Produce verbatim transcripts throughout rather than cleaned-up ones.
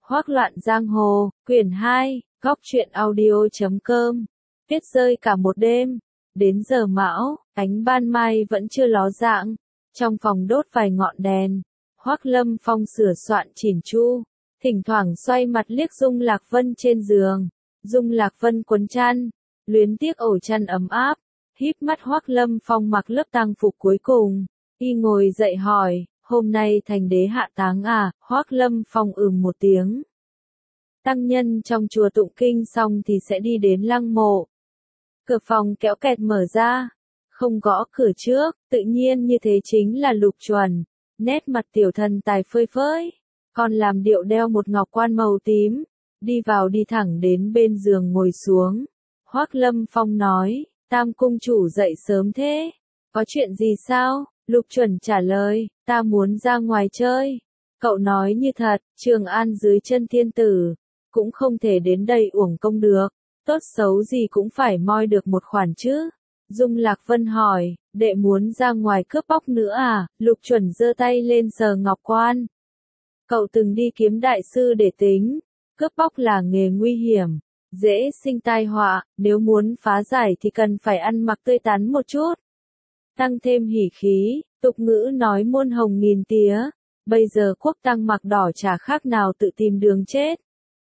Hoác loạn giang hồ, quyển hai, góc truyện audio chấm com. Tuyết rơi cả một đêm. Đến giờ mão, ánh ban mai vẫn chưa ló dạng. Trong phòng đốt vài ngọn đèn. Hoác Lâm Phong sửa soạn chỉn chu. Thỉnh thoảng xoay mặt liếc Dung Lạc Vân trên giường. Dung Lạc Vân quấn chăn. Luyến tiếc ổ chăn ấm áp. Híp mắt Hoác Lâm Phong mặc lớp tang phục cuối cùng. Y ngồi dậy hỏi, hôm nay thành đế hạ táng à? Hoác Lâm Phong ừm một tiếng. Tăng nhân trong chùa tụng kinh xong thì sẽ đi đến lăng mộ. Cửa phòng kéo kẹt mở ra. Không gõ cửa trước, tự nhiên như thế chính là Lục Chuẩn. Nét mặt tiểu thần tài phơi phới. Còn làm điệu đeo một ngọc quan màu tím. Đi vào đi thẳng đến bên giường ngồi xuống. Hoác Lâm Phong nói, Tam cung chủ dậy sớm thế. Có chuyện gì sao? Lục Chuẩn trả lời, ta muốn ra ngoài chơi. Cậu nói như thật, Trường An dưới chân thiên tử. Cũng không thể đến đây uổng công được. Tốt xấu gì cũng phải moi được một khoản chứ. Dung Lạc Vân hỏi, đệ muốn ra ngoài cướp bóc nữa à? Lục Chuẩn giơ tay lên sờ ngọc quan. Cậu từng đi kiếm đại sư để tính. Cướp bóc là nghề nguy hiểm. Dễ sinh tai họa, nếu muốn phá giải thì cần phải ăn mặc tươi tắn một chút. Tăng thêm hỉ khí, tục ngữ nói muôn hồng nghìn tía. Bây giờ quốc tăng mặc đỏ chả khác nào tự tìm đường chết.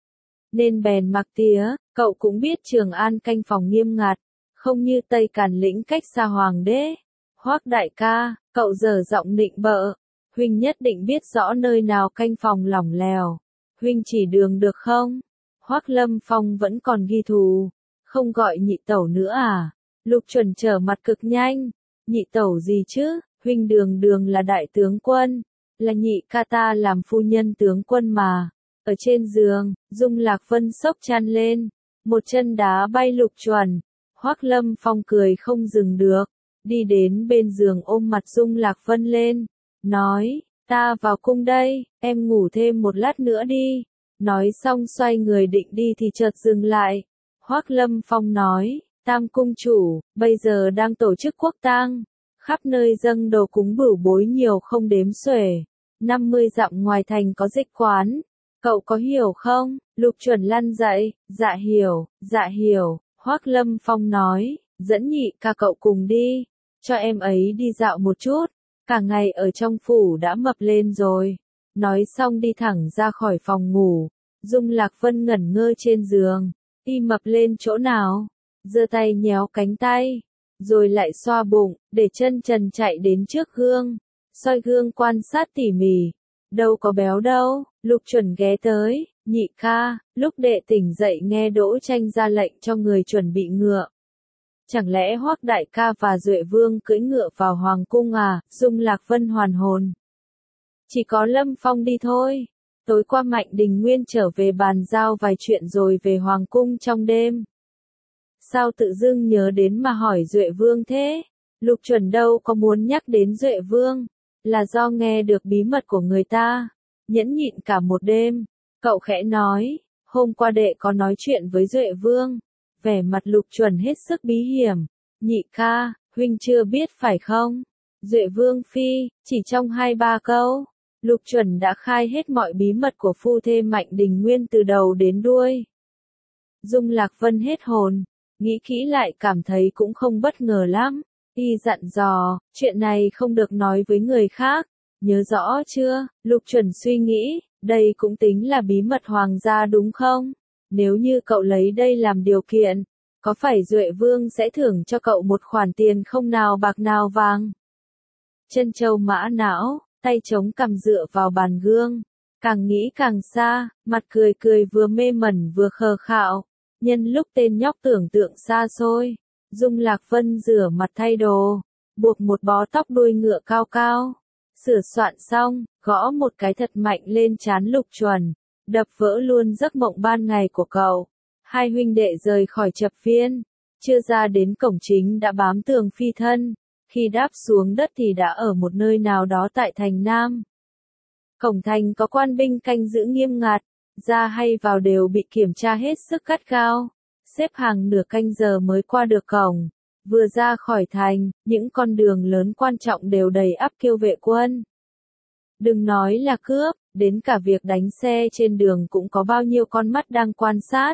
Nên bèn mặc tía, cậu cũng biết Trường An canh phòng nghiêm ngặt. Không như Tây Càn lĩnh cách xa hoàng đế. Hoác đại ca, cậu dở giọng nịnh bợ. Huynh nhất định biết rõ nơi nào canh phòng lỏng lèo. Huynh chỉ đường được không? Hoác Lâm Phong vẫn còn ghi thù. Không gọi nhị tẩu nữa à? Lục Chuẩn trở mặt cực nhanh. Nhị tẩu gì chứ? Huynh đường đường là đại tướng quân. Là nhị ca ta làm phu nhân tướng quân mà. Ở trên giường, Dung Lạc Vân xốc chăn lên. Một chân đá bay Lục Chuẩn. Hoác Lâm Phong cười không dừng được. Đi đến bên giường ôm mặt Dung Lạc Vân lên. Nói, ta vào cung đây, em ngủ thêm một lát nữa đi. Nói xong xoay người định đi thì chợt dừng lại. Hoác Lâm Phong nói, Tam cung chủ, bây giờ đang tổ chức quốc tang. Khắp nơi dâng đồ cúng bửu bối nhiều không đếm xuể. năm mươi dặm ngoài thành có dịch quán. Cậu có hiểu không? Lục Chuẩn lăn dậy, dạ hiểu, dạ hiểu. Hoác Lâm Phong nói, dẫn nhị ca cậu cùng đi. Cho em ấy đi dạo một chút. Cả ngày ở trong phủ đã mập lên rồi. Nói xong đi thẳng ra khỏi phòng ngủ. Dung Lạc Vân ngẩn ngơ trên giường. Y mập lên chỗ nào? Giơ tay nhéo cánh tay. Rồi lại xoa bụng, để chân trần chạy đến trước gương. Soi gương quan sát tỉ mỉ. Đâu có béo đâu. Lục Chuẩn ghé tới. Nhị ca, lúc đệ tỉnh dậy nghe Đỗ Tranh ra lệnh cho người chuẩn bị ngựa. Chẳng lẽ Hoác đại ca và Duệ Vương cưỡi ngựa vào hoàng cung à? Dung Lạc Vân hoàn hồn. Chỉ có Lâm Phong đi thôi. Tối qua Mạnh Đình Nguyên trở về bàn giao vài chuyện rồi về hoàng cung trong đêm. Sao tự dưng nhớ đến mà hỏi Duệ Vương thế? Lục Chuẩn đâu có muốn nhắc đến Duệ Vương. Là do nghe được bí mật của người ta. Nhẫn nhịn cả một đêm. Cậu khẽ nói, hôm qua đệ có nói chuyện với Duệ Vương. Vẻ mặt Lục Chuẩn hết sức bí hiểm. Nhị ca, huynh chưa biết phải không? Duệ Vương phi, chỉ trong hai ba câu. Lục Chuẩn đã khai hết mọi bí mật của phu thê Mạnh Đình Nguyên từ đầu đến đuôi. Dung Lạc Vân hết hồn. Nghĩ kỹ lại cảm thấy cũng không bất ngờ lắm. Y dặn dò, chuyện này không được nói với người khác. Nhớ rõ chưa? Lục Chuẩn suy nghĩ, đây cũng tính là bí mật hoàng gia đúng không? Nếu như cậu lấy đây làm điều kiện, có phải Duệ Vương sẽ thưởng cho cậu một khoản tiền không nào bạc nào vàng? Chân châu mã não, tay chống cằm dựa vào bàn gương. Càng nghĩ càng xa, mặt cười cười vừa mê mẩn vừa khờ khạo. Nhân lúc tên nhóc tưởng tượng xa xôi, Dung Lạc Vân rửa mặt thay đồ, buộc một bó tóc đuôi ngựa cao cao. Sửa soạn xong, gõ một cái thật mạnh lên trán Lục Chuẩn, đập vỡ luôn giấc mộng ban ngày của cậu. Hai huynh đệ rời khỏi chập viên, chưa ra đến cổng chính đã bám tường phi thân, khi đáp xuống đất thì đã ở một nơi nào đó tại thành Nam. Cổng thành có quan binh canh giữ nghiêm ngặt, ra hay vào đều bị kiểm tra hết sức gắt gao, xếp hàng nửa canh giờ mới qua được cổng. Vừa ra khỏi thành, những con đường lớn quan trọng đều đầy ắp kêu vệ quân. Đừng nói là cướp, đến cả việc đánh xe trên đường cũng có bao nhiêu con mắt đang quan sát.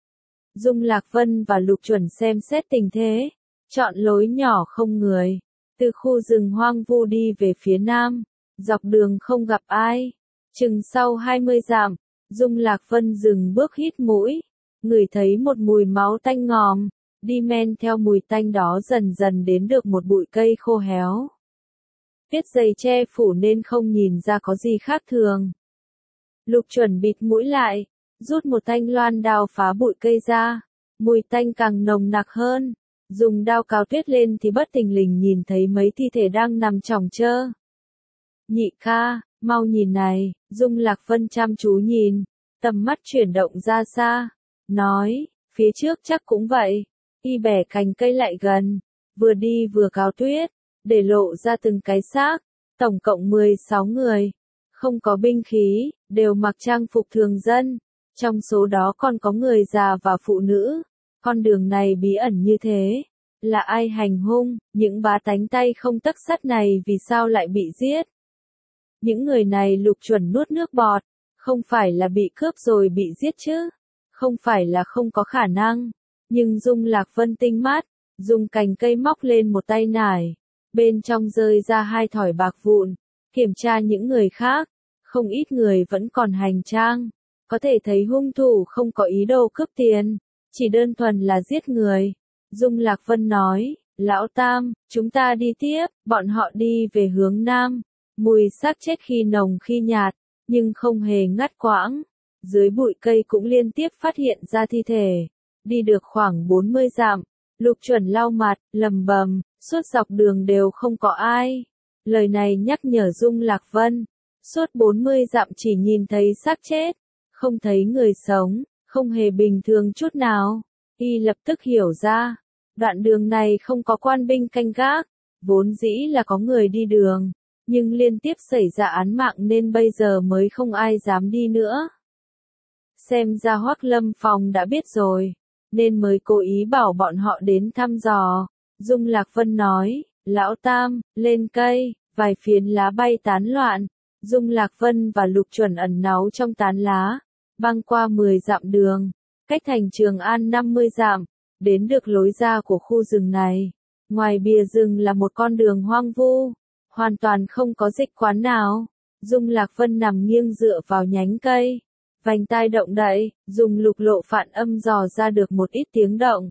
Dung Lạc Vân và Lục Chuẩn xem xét tình thế, chọn lối nhỏ không người, từ khu rừng hoang vu đi về phía nam, dọc đường không gặp ai. Chừng sau hai mươi dặm, Dung Lạc Vân dừng bước hít mũi, ngửi thấy một mùi máu tanh ngòm, đi men theo mùi tanh đó dần dần đến được một bụi cây khô héo. Tuyết dày che phủ nên không nhìn ra có gì khác thường. Lục Chuẩn bịt mũi lại, rút một thanh loan đao phá bụi cây ra, mùi tanh càng nồng nặc hơn, dùng đao cào tuyết lên thì bất thình lình nhìn thấy mấy thi thể đang nằm chỏng chơ. Nhị ca, mau nhìn này, Dung Lạc Vân chăm chú nhìn, tầm mắt chuyển động ra xa, nói, phía trước chắc cũng vậy. Y bẻ cành cây lại gần, vừa đi vừa cào tuyết, để lộ ra từng cái xác, tổng cộng mười sáu người, không có binh khí, đều mặc trang phục thường dân, trong số đó còn có người già và phụ nữ. Con đường này bí ẩn như thế, là ai hành hung, những bá tánh tay không tấc sắt này vì sao lại bị giết? Những người này Lục Chuẩn nuốt nước bọt, không phải là bị cướp rồi bị giết chứ, không phải là không có khả năng. Nhưng Dung Lạc Vân tinh mắt, dùng cành cây móc lên một tay nải, bên trong rơi ra hai thỏi bạc vụn, kiểm tra những người khác, không ít người vẫn còn hành trang, có thể thấy hung thủ không có ý đồ cướp tiền, chỉ đơn thuần là giết người. Dung Lạc Vân nói, Lão Tam, chúng ta đi tiếp, bọn họ đi về hướng nam, mùi xác chết khi nồng khi nhạt, nhưng không hề ngắt quãng, dưới bụi cây cũng liên tiếp phát hiện ra thi thể. Đi được khoảng bốn mươi dặm, Lục Chuẩn lau mặt, lầm bầm, suốt dọc đường đều không có ai. Lời này nhắc nhở Dung Lạc Vân, suốt bốn mươi dặm chỉ nhìn thấy xác chết, không thấy người sống, không hề bình thường chút nào. Y lập tức hiểu ra, đoạn đường này không có quan binh canh gác, vốn dĩ là có người đi đường, nhưng liên tiếp xảy ra án mạng nên bây giờ mới không ai dám đi nữa. Xem ra Hoắc Lâm Phong đã biết rồi, nên mới cố ý bảo bọn họ đến thăm dò. Dung Lạc Vân nói, Lão Tam, lên cây, vài phiến lá bay tán loạn. Dung Lạc Vân và Lục Chuẩn ẩn náu trong tán lá, băng qua mười dặm đường, cách thành Trường An năm mươi dặm, đến được lối ra của khu rừng này. Ngoài bìa rừng là một con đường hoang vu, hoàn toàn không có dịch quán nào. Dung Lạc Vân nằm nghiêng dựa vào nhánh cây, vành tai động đậy, dùng lục lộ phản âm dò ra được một ít tiếng động.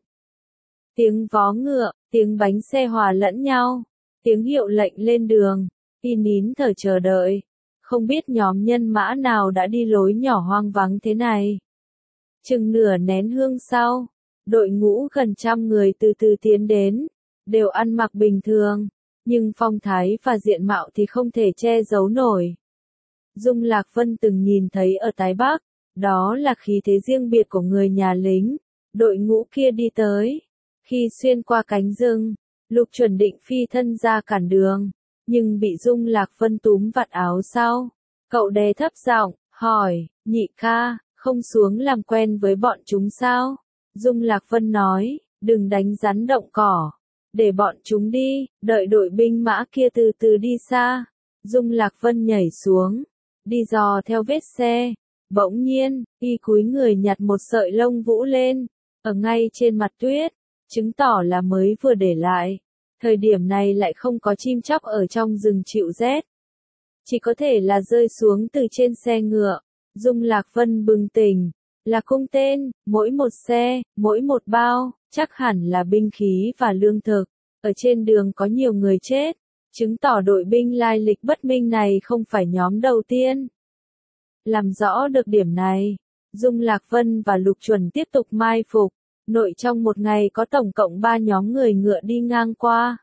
Tiếng vó ngựa, tiếng bánh xe hòa lẫn nhau, tiếng hiệu lệnh lên đường. Y nín thở chờ đợi, không biết nhóm nhân mã nào đã đi lối nhỏ hoang vắng thế này. Chừng nửa nén hương sau, đội ngũ gần trăm người từ từ tiến đến, đều ăn mặc bình thường, nhưng phong thái và diện mạo thì không thể che giấu nổi. Dung Lạc Vân từng nhìn thấy ở Tái Bắc, đó là khí thế riêng biệt của người nhà lính. Đội ngũ kia đi tới, khi xuyên qua cánh rừng, Lục Chuẩn định phi thân ra cản đường, nhưng bị Dung Lạc Vân túm vạt áo sau. Cậu đè thấp giọng, hỏi, nhị ca, không xuống làm quen với bọn chúng sao? Dung Lạc Vân nói, đừng đánh rắn động cỏ, để bọn chúng đi, đợi đội binh mã kia từ từ đi xa. Dung Lạc Vân nhảy xuống, đi dò theo vết xe. Bỗng nhiên, y cúi người nhặt một sợi lông vũ lên, ở ngay trên mặt tuyết, chứng tỏ là mới vừa để lại. Thời điểm này lại không có chim chóc ở trong rừng chịu rét. Chỉ có thể là rơi xuống từ trên xe ngựa. Dung Lạc Vân bừng tỉnh, là cung tên, mỗi một xe, mỗi một bao, chắc hẳn là binh khí và lương thực. Ở trên đường có nhiều người chết, chứng tỏ đội binh lai lịch bất minh này không phải nhóm đầu tiên. Làm rõ được điểm này, Dung Lạc Vân và Lục Chuẩn tiếp tục mai phục, nội trong một ngày có tổng cộng ba nhóm người ngựa đi ngang qua.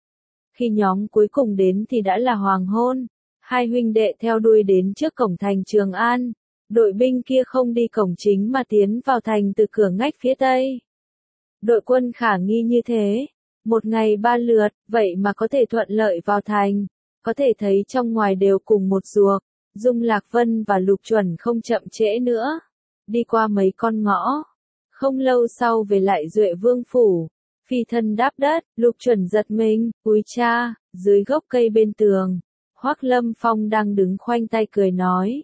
Khi nhóm cuối cùng đến thì đã là hoàng hôn, hai huynh đệ theo đuôi đến trước cổng thành Trường An, đội binh kia không đi cổng chính mà tiến vào thành từ cửa ngách phía tây. Đội quân khả nghi như thế, một ngày ba lượt, vậy mà có thể thuận lợi vào thành, có thể thấy trong ngoài đều cùng một ruột. Dung Lạc Vân và Lục Chuẩn không chậm trễ nữa, đi qua mấy con ngõ, không lâu sau về lại Duệ Vương phủ, phi thân đáp đất. Lục Chuẩn giật mình, úi cha, dưới gốc cây bên tường, Hoắc Lâm Phong đang đứng khoanh tay cười nói,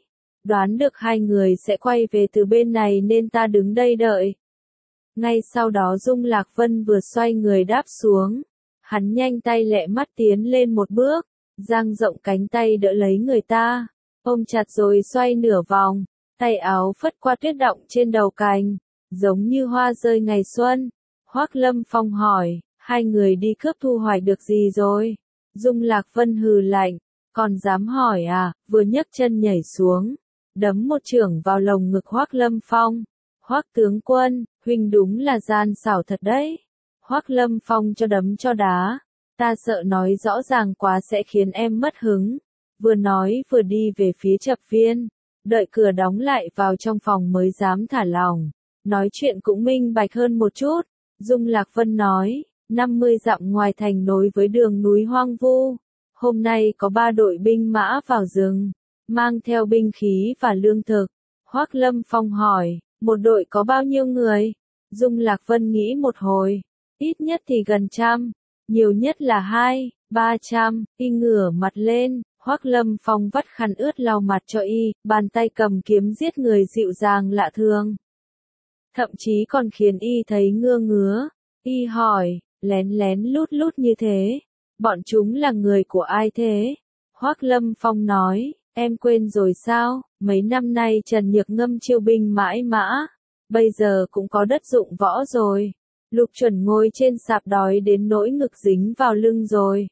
đoán được hai người sẽ quay về từ bên này nên ta đứng đây đợi. Ngay sau đó Dung Lạc Vân vừa xoay người đáp xuống, hắn nhanh tay lẹ mắt tiến lên một bước, dang rộng cánh tay đỡ lấy người ta, ôm chặt rồi xoay nửa vòng, tay áo phất qua tuyết động trên đầu cành, giống như hoa rơi ngày xuân. Hoắc Lâm Phong hỏi, hai người đi cướp thu hoạch được gì rồi? Dung Lạc Vân hừ lạnh, còn dám hỏi à, vừa nhấc chân nhảy xuống, đấm một chưởng vào lồng ngực Hoắc Lâm Phong. Hoắc tướng quân, huynh đúng là gian xảo thật đấy. Hoắc Lâm Phong cho đấm cho đá, ta sợ nói rõ ràng quá sẽ khiến em mất hứng. Vừa nói vừa đi về phía chập viên, đợi cửa đóng lại vào trong phòng mới dám thả lỏng. Nói chuyện cũng minh bạch hơn một chút. Dung Lạc Vân nói, năm mươi dặm ngoài thành nối với đường núi hoang vu. Hôm nay có ba đội binh mã vào rừng, mang theo binh khí và lương thực. Hoắc Lâm Phong hỏi, một đội có bao nhiêu người? Dung Lạc Vân nghĩ một hồi, ít nhất thì gần trăm, nhiều nhất là hai, ba trăm. Y ngửa mặt lên, Hoắc Lâm Phong vắt khăn ướt lau mặt cho y, bàn tay cầm kiếm giết người dịu dàng lạ thường. Thậm chí còn khiến y thấy ngơ ngứa. Y hỏi, lén lén lút lút như thế, bọn chúng là người của ai thế? Hoắc Lâm Phong nói, em quên rồi sao, mấy năm nay Trần Nhược Ngâm chiêu binh mãi mã, bây giờ cũng có đất dụng võ rồi. Lục Chuẩn ngồi trên sạp đói đến nỗi ngực dính vào lưng rồi.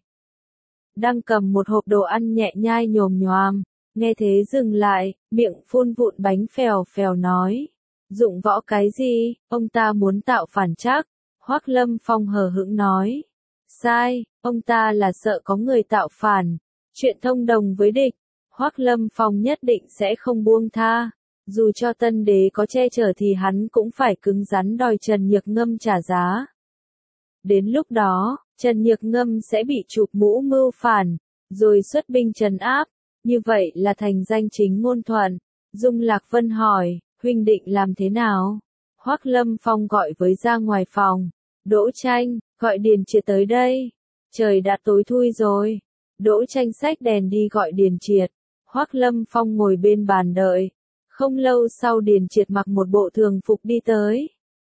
Đang cầm một hộp đồ ăn nhẹ nhai nhồm nhoàm, nghe thế dừng lại, miệng phun vụn bánh phèo phèo nói. Dụng võ cái gì, ông ta muốn tạo phản chắc. Hoắc Lâm Phong hờ hững nói. Sai, ông ta là sợ có người tạo phản, chuyện thông đồng với địch. Hoắc Lâm Phong nhất định sẽ không buông tha. Dù cho tân đế có che chở thì hắn cũng phải cứng rắn đòi Trần Nhược Ngâm trả giá. Đến lúc đó, Trần Nhược Ngâm sẽ bị chụp mũ mưu phản, rồi xuất binh trấn áp. Như vậy là thành danh chính ngôn thuận. Dung Lạc Vân hỏi, huynh định làm thế nào? Hoắc Lâm Phong gọi với ra ngoài phòng. Đỗ Tranh, gọi Điền Triệt tới đây. Trời đã tối thui rồi. Đỗ Tranh xách đèn đi gọi Điền Triệt. Hoắc Lâm Phong ngồi bên bàn đợi. Không lâu sau Điền Triệt mặc một bộ thường phục đi tới.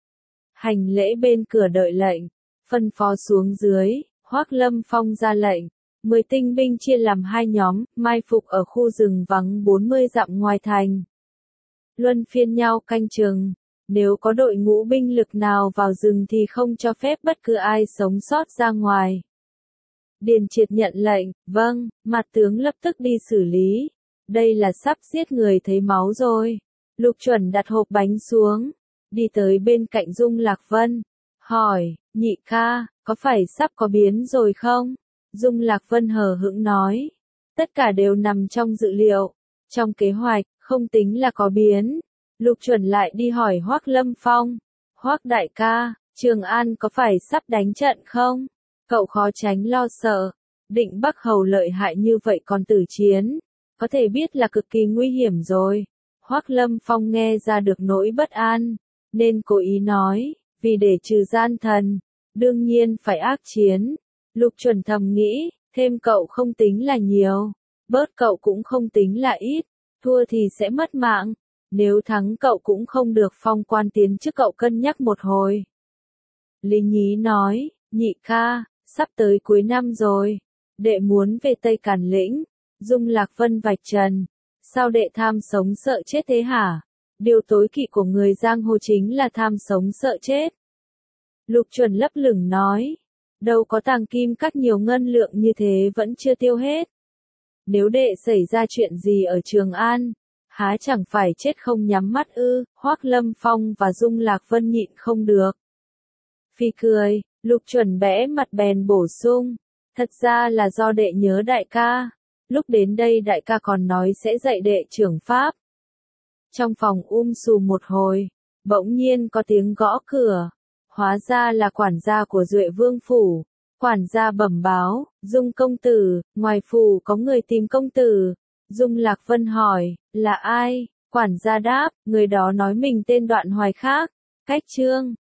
Hành lễ bên cửa đợi lệnh. Phân phó xuống dưới, Hoắc Lâm Phong ra lệnh. Mười tinh binh chia làm hai nhóm, mai phục ở khu rừng vắng bốn mươi dặm ngoài thành. Luân phiên nhau canh chừng. Nếu có đội ngũ binh lực nào vào rừng thì không cho phép bất cứ ai sống sót ra ngoài. Điền Triệt nhận lệnh, vâng, mặt tướng lập tức đi xử lý. Đây là sắp giết người thấy máu rồi. Lục Chuẩn đặt hộp bánh xuống, đi tới bên cạnh Dung Lạc Vân, hỏi, nhị ca, có phải sắp có biến rồi không? Dung Lạc Vân hờ hững nói, tất cả đều nằm trong dự liệu, trong kế hoạch, không tính là có biến. Lục Chuẩn lại đi hỏi Hoắc Lâm Phong, Hoắc đại ca, Trường An có phải sắp đánh trận không? Cậu khó tránh lo sợ, Định Bắc Hầu lợi hại như vậy còn tử chiến, có thể biết là cực kỳ nguy hiểm rồi. Hoắc Lâm Phong nghe ra được nỗi bất an, nên cố ý nói, vì để trừ gian thần, đương nhiên phải ác chiến. Lục Chuẩn thầm nghĩ, thêm cậu không tính là nhiều, bớt cậu cũng không tính là ít, thua thì sẽ mất mạng, nếu thắng cậu cũng không được phong quan tiến chức, cậu cân nhắc một hồi. Lý Nhí nói, nhị ca, sắp tới cuối năm rồi, đệ muốn về Tây Càn Lĩnh. Dung Lạc Vân vạch trần, sao đệ tham sống sợ chết thế hả? Điều tối kỵ của người giang hồ chính là tham sống sợ chết. Lục Chuẩn lấp lửng nói, đâu có tàng kim các nhiều ngân lượng như thế vẫn chưa tiêu hết. Nếu đệ xảy ra chuyện gì ở Trường An, há chẳng phải chết không nhắm mắt ư? Hoắc Lâm Phong và Dung Lạc Vân nhịn không được. Phi cười, Lục Chuẩn bẽ mặt bèn bổ sung, thật ra là do đệ nhớ đại ca. Lúc đến đây đại ca còn nói sẽ dạy đệ trưởng pháp. Trong phòng um sùm một hồi, bỗng nhiên có tiếng gõ cửa. Hóa ra là quản gia của Duệ Vương phủ. Quản gia bẩm báo, Dung công tử, ngoài phủ có người tìm công tử. Dung Lạc Vân hỏi, là ai? Quản gia đáp, người đó nói mình tên Đoạn Hoài khác, cách Trương.